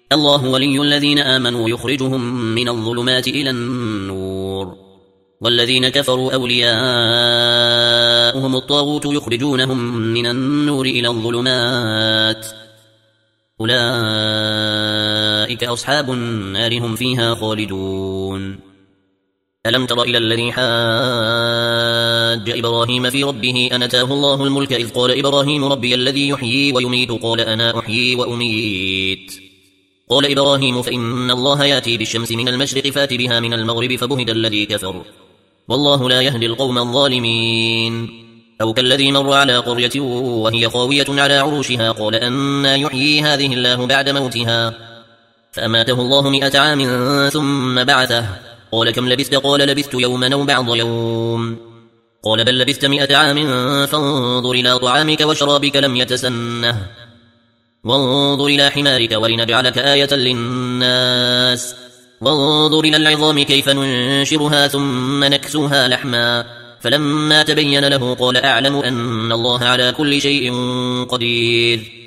الله ولي الذين آمنوا يخرجهم من الظلمات إلى النور والذين كفروا أولياؤهم الطاغوت يخرجونهم من النور إلى الظلمات أولئك أصحاب النار هم فيها خالدون. ألم تر إلى الذي حاج إبراهيم في ربه أن آتاه الله الملك إذ قال إبراهيم ربي الذي يحيي ويميت قال أنا أحيي وأميت قال إبراهيم فإن الله يأتي بالشمس من المشرق فات بها من المغرب فبهت الذي كفر والله لا يهدي القوم الظالمين. أو كالذي مر على قرية وهي خاوية على عروشها قال أنى يحيي هذه الله بعد موتها فأماته الله 100 عام ثم بعثه قال كم لبثت قال لبثت يوما أو بعض يوم قال بل لبثت 100 عام فانظر إلى طعامك وشرابك لم يتسنه وانظر إلى حمارك ولنجعلك آية للناس وانظر إلى العظام كيف ننشرها ثم نكسوها لحما فلما تبين له قال أعلم أن الله على كل شيء قدير.